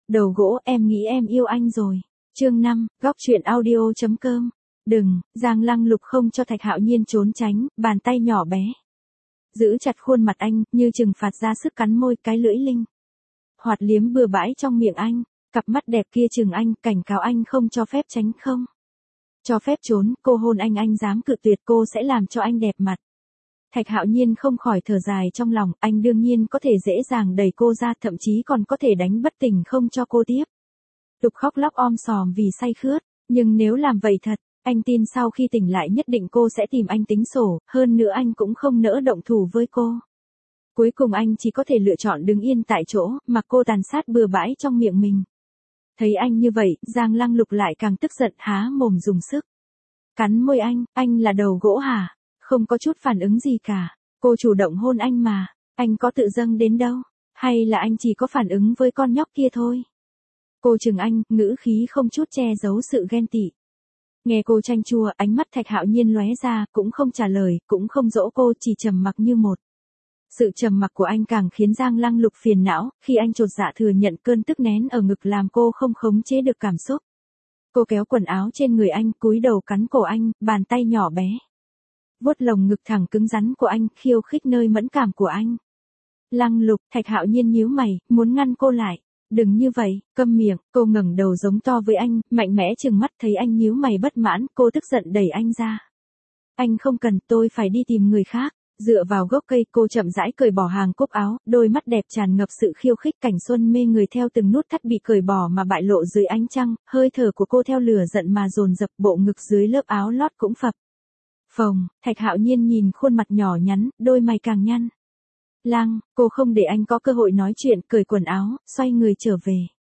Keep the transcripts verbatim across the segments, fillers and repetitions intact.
Đầu gỗ, em nghĩ em yêu anh rồi. Chương năm, góc truyện audio chấm com. Đừng, Giang Lăng Lục không cho Thạch Hạo Nhiên trốn tránh, bàn tay nhỏ bé giữ chặt khuôn mặt anh, như trừng phạt ra sức cắn môi, cái lưỡi linh hoạt liếm bừa bãi trong miệng anh, cặp mắt đẹp kia chừng anh, cảnh cáo anh không cho phép tránh, không cho phép trốn. Cô hôn anh, anh dám cự tuyệt cô sẽ làm cho anh đẹp mặt. Thạch Hạo Nhiên không khỏi thở dài trong lòng, anh đương nhiên có thể dễ dàng đẩy cô ra, thậm chí còn có thể đánh bất tỉnh không cho cô tiếp tục khóc lóc om sòm vì say khướt, nhưng nếu làm vậy thật, anh tin sau khi tỉnh lại nhất định cô sẽ tìm anh tính sổ, hơn nữa anh cũng không nỡ động thủ với cô. Cuối cùng anh chỉ có thể lựa chọn đứng yên tại chỗ, mặc cô tàn sát bừa bãi trong miệng mình. Thấy anh như vậy, Giang Lăng Lục lại càng tức giận, há mồm dùng sức cắn môi anh, anh là đầu gỗ hả? Không có chút phản ứng gì cả. Cô chủ động hôn anh mà, anh có tự dâng đến đâu, hay là anh chỉ có phản ứng với con nhóc kia thôi? Cô chừng anh, ngữ khí không chút che giấu sự ghen tị. Nghe cô chanh chua, ánh mắt Thạch Hạo Nhiên lóe ra, cũng không trả lời, cũng không dỗ cô, chỉ trầm mặc như một. Sự trầm mặc của anh càng khiến Giang Lăng Lục phiền não, khi anh chột dạ thừa nhận cơn tức nén ở ngực làm cô không khống chế được cảm xúc. Cô kéo quần áo trên người anh, cúi đầu cắn cổ anh, bàn tay nhỏ bé vuốt lồng ngực thẳng cứng rắn của anh, khiêu khích nơi mẫn cảm của anh. Lăng Lục, Thạch Hạo Nhiên nhíu mày, muốn ngăn cô lại. Đừng như vậy, câm miệng. Cô ngẩng đầu giống to với anh, mạnh mẽ trừng mắt, thấy anh nhíu mày bất mãn, cô tức giận đẩy anh ra. Anh không cần, tôi phải đi tìm người khác. Dựa vào gốc cây, cô chậm rãi cởi bỏ hàng cúc áo, đôi mắt đẹp tràn ngập sự khiêu khích, cảnh xuân mê người theo từng nút thắt bị cởi bỏ mà bại lộ dưới ánh trăng, hơi thở của cô theo lửa giận mà dồn dập, bộ ngực dưới lớp áo lót cũng phập phồng. Thạch Hạo Nhiên nhìn khuôn mặt nhỏ nhắn, đôi mày càng nhăn. Lăng, cô không để anh có cơ hội nói chuyện, cởi quần áo, xoay người trở về.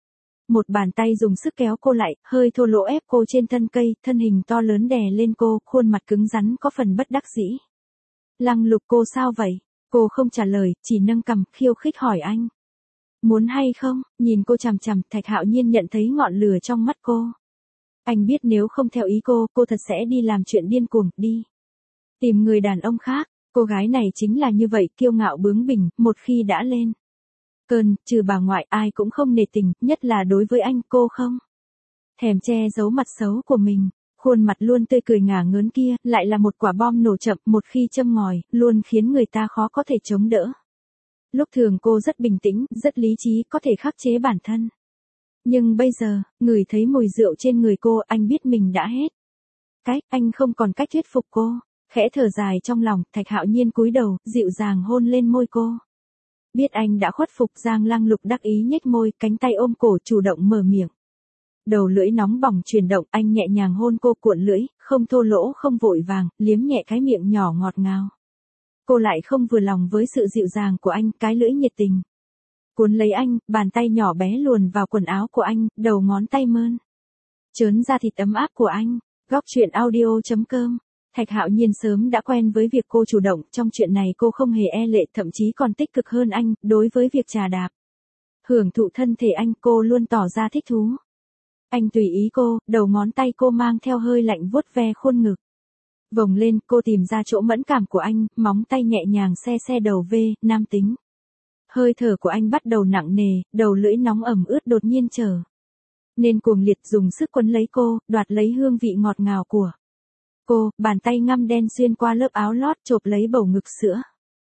Một bàn tay dùng sức kéo cô lại, hơi thô lỗ ép cô trên thân cây, thân hình to lớn đè lên cô, khuôn mặt cứng rắn có phần bất đắc dĩ. Lăng Lục, cô sao vậy? Cô không trả lời, chỉ nâng cằm, khiêu khích hỏi anh. Muốn hay không? Nhìn cô chằm chằm, Thạch Hạo Nhiên nhận thấy ngọn lửa trong mắt cô. Anh biết nếu không theo ý cô, cô thật sẽ đi làm chuyện điên cuồng, đi tìm người đàn ông khác. Cô gái này chính là như vậy, kiêu ngạo bướng bỉnh, một khi đã lên cơn, trừ bà ngoại ai cũng không nể tình, nhất là đối với anh. Cô không thèm che giấu mặt xấu của mình, khuôn mặt luôn tươi cười ngả ngớn kia, lại là một quả bom nổ chậm, một khi châm ngòi, luôn khiến người ta khó có thể chống đỡ. Lúc thường cô rất bình tĩnh, rất lý trí, có thể khắc chế bản thân. Nhưng bây giờ, ngửi thấy mùi rượu trên người cô, anh biết mình đã hết cách, anh không còn cách thuyết phục cô. Khẽ thở dài trong lòng, Thạch Hạo Nhiên cúi đầu, dịu dàng hôn lên môi cô. Biết anh đã khuất phục, Giang Lăng Lục đắc ý nhếch môi, cánh tay ôm cổ chủ động mở miệng. Đầu lưỡi nóng bỏng chuyển động, anh nhẹ nhàng hôn cô, cuộn lưỡi, không thô lỗ không vội vàng, liếm nhẹ cái miệng nhỏ ngọt ngào. Cô lại không vừa lòng với sự dịu dàng của anh, cái lưỡi nhiệt tình cuốn lấy anh, bàn tay nhỏ bé luồn vào quần áo của anh, đầu ngón tay mơn trớn da thịt ấm áp của anh. Góc truyện audio chấm com. Thạch Hạo Nhiên sớm đã quen với việc cô chủ động, trong chuyện này cô không hề e lệ, thậm chí còn tích cực hơn anh. Đối với việc trà đạp, hưởng thụ thân thể anh, cô luôn tỏ ra thích thú. Anh tùy ý cô, đầu ngón tay cô mang theo hơi lạnh vuốt ve khuôn ngực vòng lên, cô tìm ra chỗ mẫn cảm của anh, móng tay nhẹ nhàng se se đầu V, nam tính. Hơi thở của anh bắt đầu nặng nề, đầu lưỡi nóng ẩm ướt đột nhiên trở nên cuồng liệt, dùng sức quấn lấy cô, đoạt lấy hương vị ngọt ngào của cô, bàn tay ngăm đen xuyên qua lớp áo lót chộp lấy bầu ngực sữa.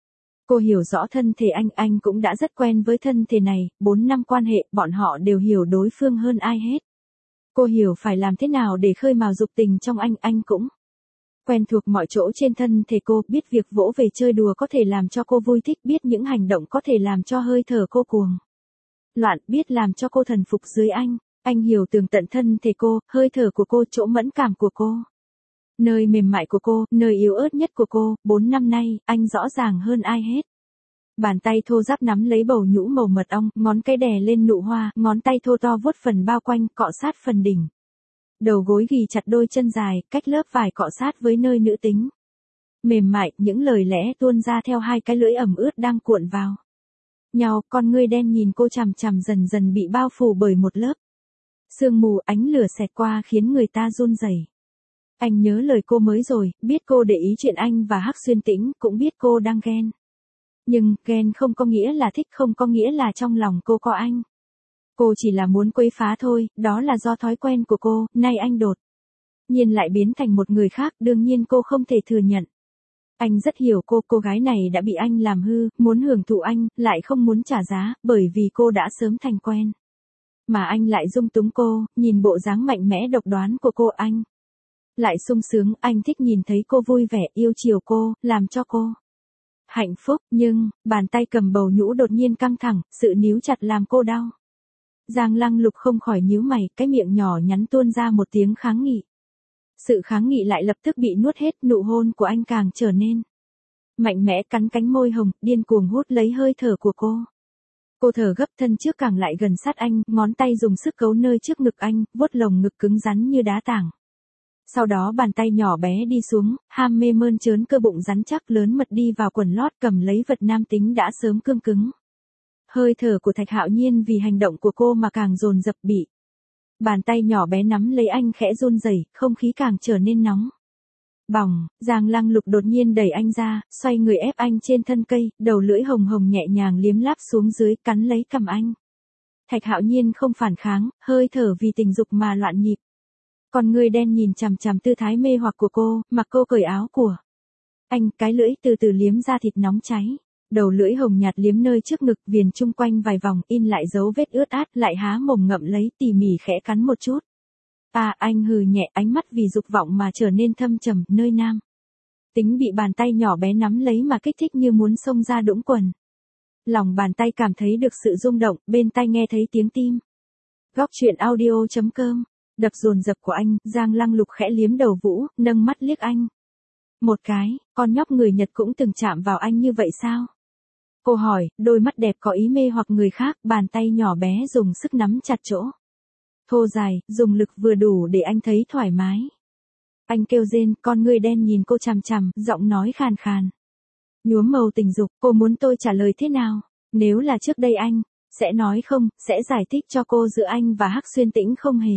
Cô hiểu rõ thân thể anh, anh cũng đã rất quen với thân thể này, bốn năm quan hệ, bọn họ đều hiểu đối phương hơn ai hết. Cô hiểu phải làm thế nào để khơi mào dục tình trong anh, anh cũng quen thuộc mọi chỗ trên thân thể cô, biết việc vỗ về chơi đùa có thể làm cho cô vui thích, biết những hành động có thể làm cho hơi thở cô cuồng loạn, biết làm cho cô thần phục dưới anh. Anh hiểu tường tận thân thể cô, hơi thở của cô, chỗ mẫn cảm của cô, nơi mềm mại của cô, nơi yếu ớt nhất của cô. Bốn năm nay, anh rõ ràng hơn ai hết. Bàn tay thô ráp nắm lấy bầu nhũ màu mật ong, ngón cái đè lên nụ hoa, ngón tay thô to vuốt phần bao quanh, cọ sát phần đỉnh. Đầu gối ghì chặt đôi chân dài, cách lớp vải cọ sát với nơi nữ tính mềm mại, những lời lẽ tuôn ra theo hai cái lưỡi ẩm ướt đang cuộn vào nhau. Con ngươi đen nhìn cô chằm chằm, dần dần bị bao phủ bởi một lớp sương mù, ánh lửa xẹt qua khiến người ta run rẩy. Anh nhớ lời cô mới rồi, biết cô để ý chuyện anh và Hắc Xuyên Tĩnh, cũng biết cô đang ghen. Nhưng, ghen không có nghĩa là thích, không có nghĩa là trong lòng cô có anh. Cô chỉ là muốn quấy phá thôi, đó là do thói quen của cô, nay anh đột nhiên lại biến thành một người khác, đương nhiên cô không thể thừa nhận. Anh rất hiểu cô, cô gái này đã bị anh làm hư, muốn hưởng thụ anh, lại không muốn trả giá, bởi vì cô đã sớm thành quen. Mà anh lại dung túng cô, nhìn bộ dáng mạnh mẽ độc đoán của cô, anh lại sung sướng, anh thích nhìn thấy cô vui vẻ, yêu chiều cô, làm cho cô hạnh phúc, nhưng, bàn tay cầm bầu nhũ đột nhiên căng thẳng, sự níu chặt làm cô đau. Giang Lăng Lục không khỏi nhíu mày, cái miệng nhỏ nhắn tuôn ra một tiếng kháng nghị. Sự kháng nghị lại lập tức bị nuốt hết, nụ hôn của anh càng trở nên mạnh mẽ, cắn cánh môi hồng, điên cuồng hút lấy hơi thở của cô. Cô thở gấp, thân trước càng lại gần sát anh, ngón tay dùng sức cấu nơi trước ngực anh, vuốt lồng ngực cứng rắn như đá tảng. Sau đó bàn tay nhỏ bé đi xuống, ham mê mơn trớn cơ bụng rắn chắc lớn mật đi vào quần lót, cầm lấy vật nam tính đã sớm cương cứng. Hơi thở của Thạch Hạo Nhiên vì hành động của cô mà càng dồn dập, bị bàn tay nhỏ bé nắm lấy anh khẽ run rẩy, không khí càng trở nên nóng bỏng. Giang Lăng Lục đột nhiên đẩy anh ra, xoay người ép anh trên thân cây, đầu lưỡi hồng hồng nhẹ nhàng liếm láp xuống dưới, cắn lấy cằm anh. Thạch Hạo Nhiên không phản kháng, hơi thở vì tình dục mà loạn nhịp. Còn người đen nhìn chằm chằm tư thái mê hoặc của cô, mặc cô cởi áo của anh, cái lưỡi từ từ liếm ra thịt nóng cháy. Đầu lưỡi hồng nhạt liếm nơi trước ngực, viền chung quanh vài vòng, in lại dấu vết ướt át, lại há mồm ngậm lấy, tỉ mỉ khẽ cắn một chút. À, anh hừ nhẹ, ánh mắt vì dục vọng mà trở nên thâm trầm, nơi nam tính bị bàn tay nhỏ bé nắm lấy mà kích thích như muốn xông ra đũng quần. Lòng bàn tay cảm thấy được sự rung động, bên tai nghe thấy tiếng tim. Góc truyện audio chấm com, đập dồn dập của anh, Giang Lăng Lục khẽ liếm đầu Vũ, nâng mắt liếc anh một cái, con nhóc người Nhật cũng từng chạm vào anh như vậy sao? Cô hỏi, đôi mắt đẹp có ý mê hoặc người khác, bàn tay nhỏ bé dùng sức nắm chặt chỗ thô dài, dùng lực vừa đủ để anh thấy thoải mái. Anh kêu rên, con người đen nhìn cô chằm chằm, giọng nói khàn khàn. Nhuốm màu tình dục, cô muốn tôi trả lời thế nào? Nếu là trước đây anh sẽ nói không, sẽ giải thích cho cô giữa anh và Hắc Xuyên Tĩnh không hề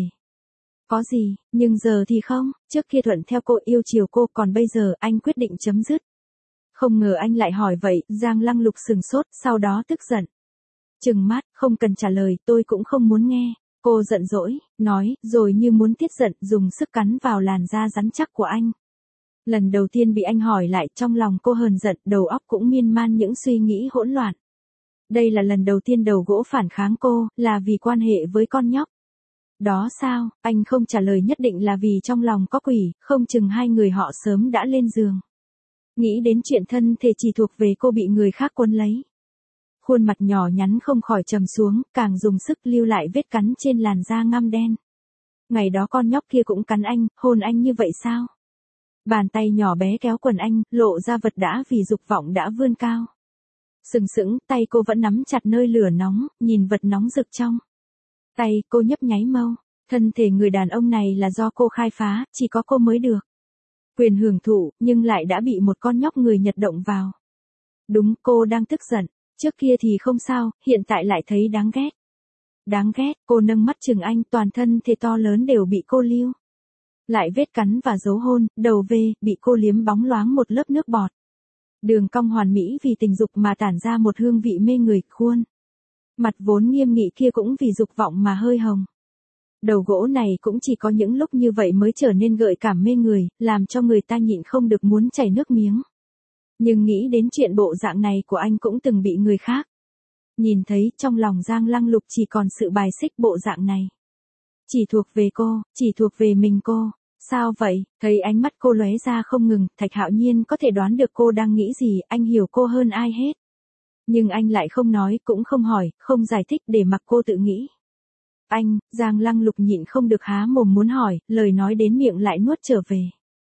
có gì, nhưng giờ thì không, trước kia thuận theo cô, yêu chiều cô, còn bây giờ anh quyết định chấm dứt. Không ngờ anh lại hỏi vậy, Giang Lăng Lục sừng sốt, sau đó tức giận. Trừng mắt, không cần trả lời, tôi cũng không muốn nghe. Cô giận dỗi, nói, rồi như muốn tiết giận, dùng sức cắn vào làn da rắn chắc của anh. Lần đầu tiên bị anh hỏi lại, trong lòng cô hờn giận, đầu óc cũng miên man những suy nghĩ hỗn loạn. Đây là lần đầu tiên đầu gỗ phản kháng cô, là vì quan hệ với con nhóc. Đó sao, anh không trả lời nhất định là vì trong lòng có quỷ, không chừng hai người họ sớm đã lên giường. Nghĩ đến chuyện thân thể chỉ thuộc về cô bị người khác quấn lấy. Khuôn mặt nhỏ nhắn không khỏi trầm xuống, càng dùng sức lưu lại vết cắn trên làn da ngăm đen. Ngày đó con nhóc kia cũng cắn anh, hôn anh như vậy sao? Bàn tay nhỏ bé kéo quần anh, lộ ra vật đã vì dục vọng đã vươn cao. Sừng sững, tay cô vẫn nắm chặt nơi lửa nóng, nhìn vật nóng rực trong tay, cô nhấp nháy mâu. Thân thể người đàn ông này là do cô khai phá, chỉ có cô mới được quyền hưởng thụ, nhưng lại đã bị một con nhóc người Nhật động vào. Đúng, cô đang tức giận, trước kia thì không sao, hiện tại lại thấy đáng ghét. Đáng ghét, cô nâng mắt chừng anh, toàn thân thể to lớn đều bị cô lưu lại vết cắn và dấu hôn, đầu về, bị cô liếm bóng loáng một lớp nước bọt. Đường cong hoàn mỹ vì tình dục mà tản ra một hương vị mê người, khuôn mặt vốn nghiêm nghị kia cũng vì dục vọng mà hơi hồng. Đầu gỗ này cũng chỉ có những lúc như vậy mới trở nên gợi cảm mê người, làm cho người ta nhịn không được muốn chảy nước miếng. Nhưng nghĩ đến chuyện bộ dạng này của anh cũng từng bị người khác nhìn thấy, trong lòng Giang Lăng Lục chỉ còn sự bài xích bộ dạng này. Chỉ thuộc về cô, chỉ thuộc về mình cô. Sao vậy? Thấy ánh mắt cô lóe ra không ngừng, Thạch Hạo Nhiên có thể đoán được cô đang nghĩ gì, anh hiểu cô hơn ai hết. Nhưng anh lại không nói, cũng không hỏi, không giải thích để mặc cô tự nghĩ. Anh, Giang Lăng Lục nhịn không được há mồm muốn hỏi, lời nói đến miệng lại nuốt trở về.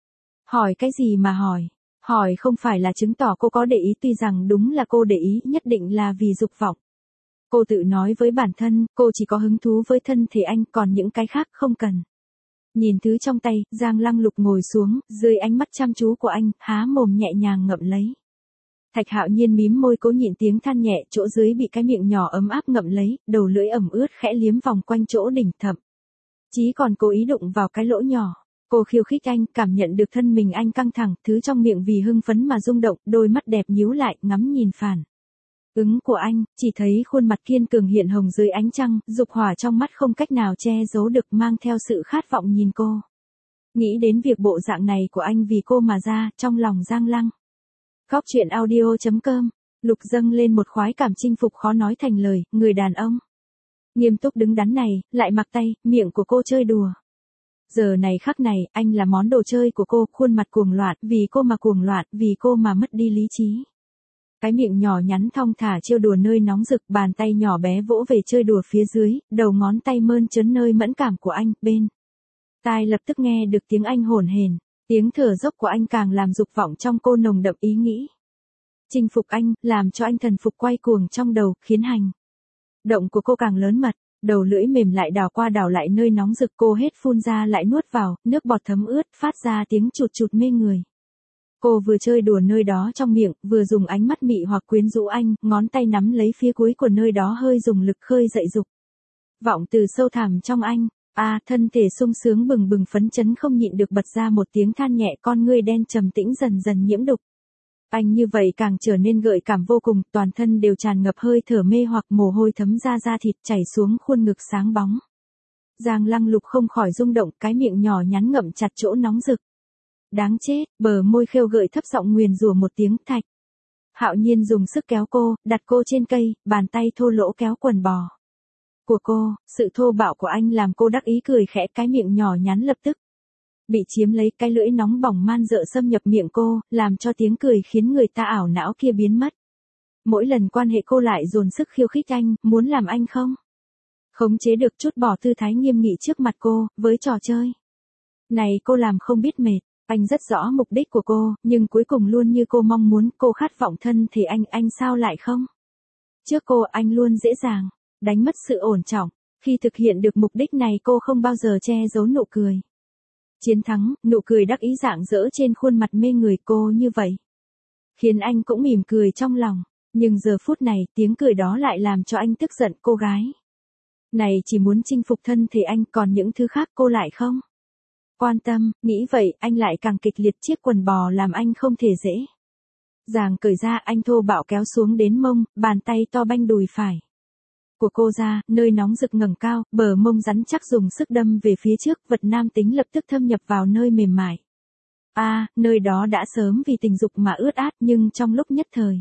Hỏi cái gì mà hỏi? Hỏi không phải là chứng tỏ cô có để ý, tuy rằng đúng là cô để ý, nhất định là vì dục vọng. Cô tự nói với bản thân, cô chỉ có hứng thú với thân thể anh, còn những cái khác không cần. Nhìn thứ trong tay, Giang Lăng Lục ngồi xuống, dưới ánh mắt chăm chú của anh, há mồm nhẹ nhàng ngậm lấy. Thạch Hạo Nhiên mím môi cố nhịn tiếng than nhẹ, chỗ dưới bị cái miệng nhỏ ấm áp ngậm lấy, đầu lưỡi ẩm ướt khẽ liếm vòng quanh chỗ đỉnh thậm chí còn cố ý đụng vào cái lỗ nhỏ. Cô khiêu khích anh, cảm nhận được thân mình anh căng thẳng, thứ trong miệng vì hưng phấn mà rung động, đôi mắt đẹp nhíu lại, ngắm nhìn phản Ứng của anh, chỉ thấy khuôn mặt kiên cường hiện hồng dưới ánh trăng, dục hỏa trong mắt không cách nào che giấu được mang theo sự khát vọng nhìn cô. Nghĩ đến việc bộ dạng này của anh vì cô mà ra, trong lòng Giang Lăng. Góc truyện audio chấm com, Lục dâng lên một khoái cảm chinh phục khó nói thành lời, người đàn ông. Nghiêm túc đứng đắn này, lại mặc tay, miệng của cô chơi đùa. Giờ này khắc này, anh là món đồ chơi của cô, khuôn mặt cuồng loạn, vì cô mà cuồng loạn, vì cô mà mất đi lý trí. Cái miệng nhỏ nhắn thong thả trêu đùa nơi nóng rực, bàn tay nhỏ bé vỗ về chơi đùa phía dưới, đầu ngón tay mơn trớn nơi mẫn cảm của anh, bên. Tai lập tức nghe được tiếng anh hổn hển, tiếng thở dốc của anh càng làm dục vọng trong cô nồng đậm ý nghĩ. Chinh phục anh, làm cho anh thần phục quay cuồng trong đầu, khiến hành động của cô càng lớn mật, đầu lưỡi mềm lại đảo qua đảo lại nơi nóng rực, cô hết phun ra lại nuốt vào, nước bọt thấm ướt, phát ra tiếng chụt chụt mê người. Cô vừa chơi đùa nơi đó trong miệng, vừa dùng ánh mắt mị hoặc quyến rũ anh, ngón tay nắm lấy phía cuối của nơi đó hơi dùng lực khơi dậy dục vọng từ sâu thẳm trong anh. A, à, thân thể sung sướng bừng bừng phấn chấn không nhịn được bật ra một tiếng than nhẹ, con ngươi đen trầm tĩnh dần dần nhiễm đục. Anh như vậy càng trở nên gợi cảm vô cùng, toàn thân đều tràn ngập hơi thở mê hoặc, mồ hôi thấm ra da thịt chảy xuống khuôn ngực sáng bóng. Giang Lăng Lục không khỏi rung động, cái miệng nhỏ nhắn ngậm chặt chỗ nóng rực. Đáng chết, bờ môi khêu gợi thấp giọng nguyền rủa một tiếng, thạch. Hạo Nhiên dùng sức kéo cô, đặt cô trên cây, bàn tay thô lỗ kéo quần bò của cô, sự thô bạo của anh làm cô đắc ý cười khẽ, cái miệng nhỏ nhắn lập tức bị chiếm lấy, cái lưỡi nóng bỏng man dợ xâm nhập miệng cô, làm cho tiếng cười khiến người ta ảo não kia biến mất. Mỗi lần quan hệ cô lại dồn sức khiêu khích anh, muốn làm anh không khống chế được, chút bỏ tư thái nghiêm nghị trước mặt cô, với trò chơi này cô làm không biết mệt. Anh rất rõ mục đích của cô, nhưng cuối cùng luôn như cô mong muốn, cô khát vọng thân thì anh, anh sao lại không? Trước cô anh luôn dễ dàng đánh mất sự ổn trọng, khi thực hiện được mục đích này cô không bao giờ che giấu nụ cười. Chiến thắng, nụ cười đắc ý rạng rỡ trên khuôn mặt mê người cô như vậy, khiến anh cũng mỉm cười trong lòng, nhưng giờ phút này tiếng cười đó lại làm cho anh tức giận, cô gái này chỉ muốn chinh phục thân thể anh, còn những thứ khác cô lại không quan tâm, nghĩ vậy anh lại càng kịch liệt, chiếc quần bò làm anh không thể dễ dàng cởi ra, anh thô bạo kéo xuống đến mông, bàn tay to banh đùi phải của cô ra, nơi nóng rực ngẩng cao, bờ mông rắn chắc dùng sức đâm về phía trước, vật nam tính lập tức thâm nhập vào nơi mềm mại. A, à, nơi đó đã sớm vì tình dục mà ướt át, nhưng trong lúc nhất thời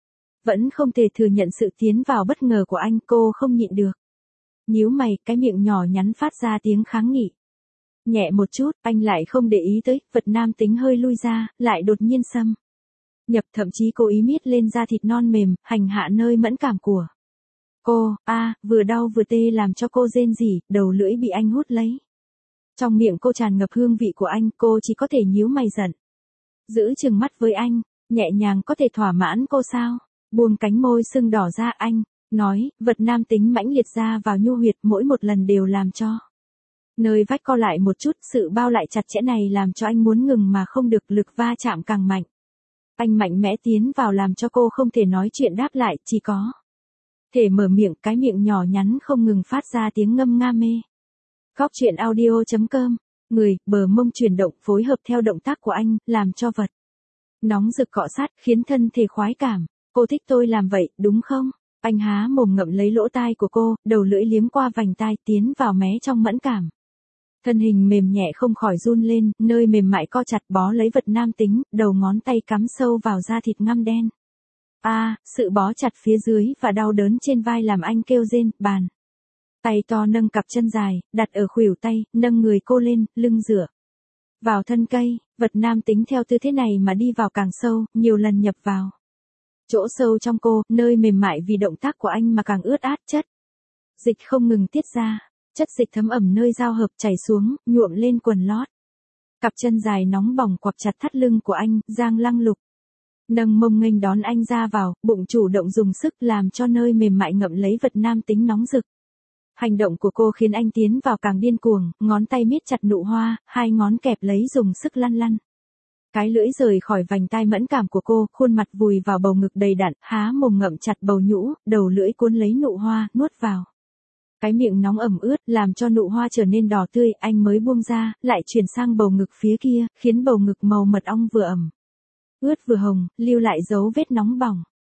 vẫn không thể thừa nhận sự tiến vào bất ngờ của anh, cô không nhịn được nhíu mày, cái miệng nhỏ nhắn phát ra tiếng kháng nghị. Nhẹ một chút, anh lại không để ý tới, vật nam tính hơi lui ra, lại đột nhiên xâm nhập, thậm chí cố ý miết lên da thịt non mềm, hành hạ nơi mẫn cảm của cô. A, à, vừa đau vừa tê làm cho cô rên rỉ, đầu lưỡi bị anh hút lấy. Trong miệng cô tràn ngập hương vị của anh, cô chỉ có thể nhíu mày giận, giữ chừng mắt với anh, nhẹ nhàng có thể thỏa mãn cô sao? Buông cánh môi sưng đỏ ra, anh nói, vật nam tính mãnh liệt ra vào nhu huyệt, mỗi một lần đều làm cho nơi vách co lại một chút, sự bao lại chặt chẽ này làm cho anh muốn ngừng mà không được, lực va chạm càng mạnh. Anh mạnh mẽ tiến vào làm cho cô không thể nói chuyện đáp lại, chỉ có thể mở miệng, cái miệng nhỏ nhắn không ngừng phát ra tiếng ngâm nga mê. Góc truyện audio chấm com, người, bờ mông chuyển động phối hợp theo động tác của anh, làm cho vật nóng rực cọ sát, khiến thân thể khoái cảm. Cô thích tôi làm vậy, đúng không? Anh há mồm ngậm lấy lỗ tai của cô, đầu lưỡi liếm qua vành tai, tiến vào mé trong mẫn cảm. Thân hình mềm nhẹ không khỏi run lên, nơi mềm mại co chặt bó lấy vật nam tính, đầu ngón tay cắm sâu vào da thịt ngăm đen. A, à, sự bó chặt phía dưới và đau đớn trên vai làm anh kêu rên, bàn tay to nâng cặp chân dài, đặt ở khuỷu tay, nâng người cô lên, lưng dựa vào thân cây, vật nam tính theo tư thế này mà đi vào càng sâu, nhiều lần nhập vào chỗ sâu trong cô, nơi mềm mại vì động tác của anh mà càng ướt át, chất dịch không ngừng tiết ra, chất dịch thấm ẩm nơi giao hợp chảy xuống, nhuộm lên quần lót. Cặp chân dài nóng bỏng quặp chặt thắt lưng của anh, Giang Lăng Lục nâng mông nghênh đón anh ra vào, bụng chủ động dùng sức làm cho nơi mềm mại ngậm lấy vật nam tính nóng rực. Hành động của cô khiến anh tiến vào càng điên cuồng, ngón tay miết chặt nụ hoa, hai ngón kẹp lấy dùng sức lăn lăn. Cái lưỡi rời khỏi vành tai mẫn cảm của cô, khuôn mặt vùi vào bầu ngực đầy đặn, há mồm ngậm chặt bầu nhũ, đầu lưỡi cuốn lấy nụ hoa, nuốt vào. Cái miệng nóng ẩm ướt, làm cho nụ hoa trở nên đỏ tươi, anh mới buông ra, lại chuyển sang bầu ngực phía kia, khiến bầu ngực màu mật ong vừa ẩm ướt vừa hồng, lưu lại dấu vết nóng bỏng.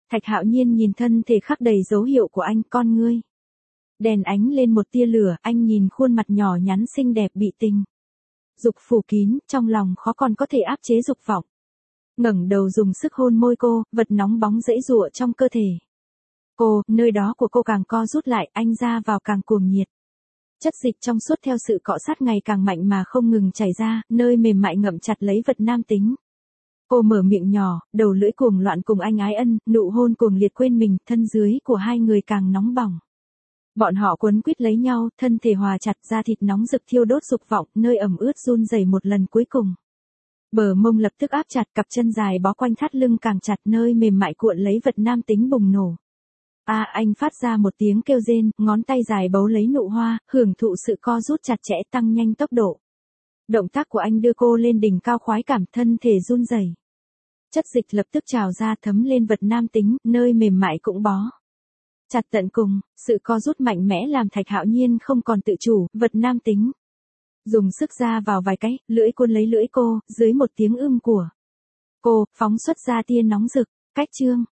Thạch Hạo Nhiên nhìn thân thể khắc đầy dấu hiệu của anh, con ngươi đèn ánh lên một tia lửa, anh nhìn khuôn mặt nhỏ nhắn xinh đẹp bị tình dục phủ kín, trong lòng khó còn có thể áp chế dục vọng. Ngẩng đầu dùng sức hôn môi cô, vật nóng bóng dãy giụa trong cơ thể. Cô, nơi đó của cô càng co rút lại, anh ra vào càng cuồng nhiệt. Chất dịch trong suốt theo sự cọ sát ngày càng mạnh mà không ngừng chảy ra, nơi mềm mại ngậm chặt lấy vật nam tính. Cô mở miệng nhỏ, đầu lưỡi cuồng loạn cùng anh ái ân, nụ hôn cuồng liệt quên mình, thân dưới của hai người càng nóng bỏng. Bọn họ quấn quýt lấy nhau, thân thể hòa chặt, da thịt nóng rực thiêu đốt dục vọng, nơi ẩm ướt run rẩy một lần cuối cùng. Bờ mông lập tức áp chặt, cặp chân dài bó quanh thắt lưng càng chặt, nơi mềm mại cuộn lấy vật nam tính bùng nổ. A à, anh phát ra một tiếng kêu rên, ngón tay dài bấu lấy nụ hoa, hưởng thụ sự co rút chặt chẽ, tăng nhanh tốc độ. Động tác của anh đưa cô lên đỉnh cao khoái cảm, thân thể run rẩy. Chất dịch lập tức trào ra thấm lên vật nam tính, nơi mềm mại cũng bó chặt tận cùng, sự co rút mạnh mẽ làm Thạch Hạo Nhiên không còn tự chủ, vật nam tính dùng sức ra vào vài cái, lưỡi cuốn lấy lưỡi cô, dưới một tiếng ưm của cô, phóng xuất ra tia nóng rực. Cách chương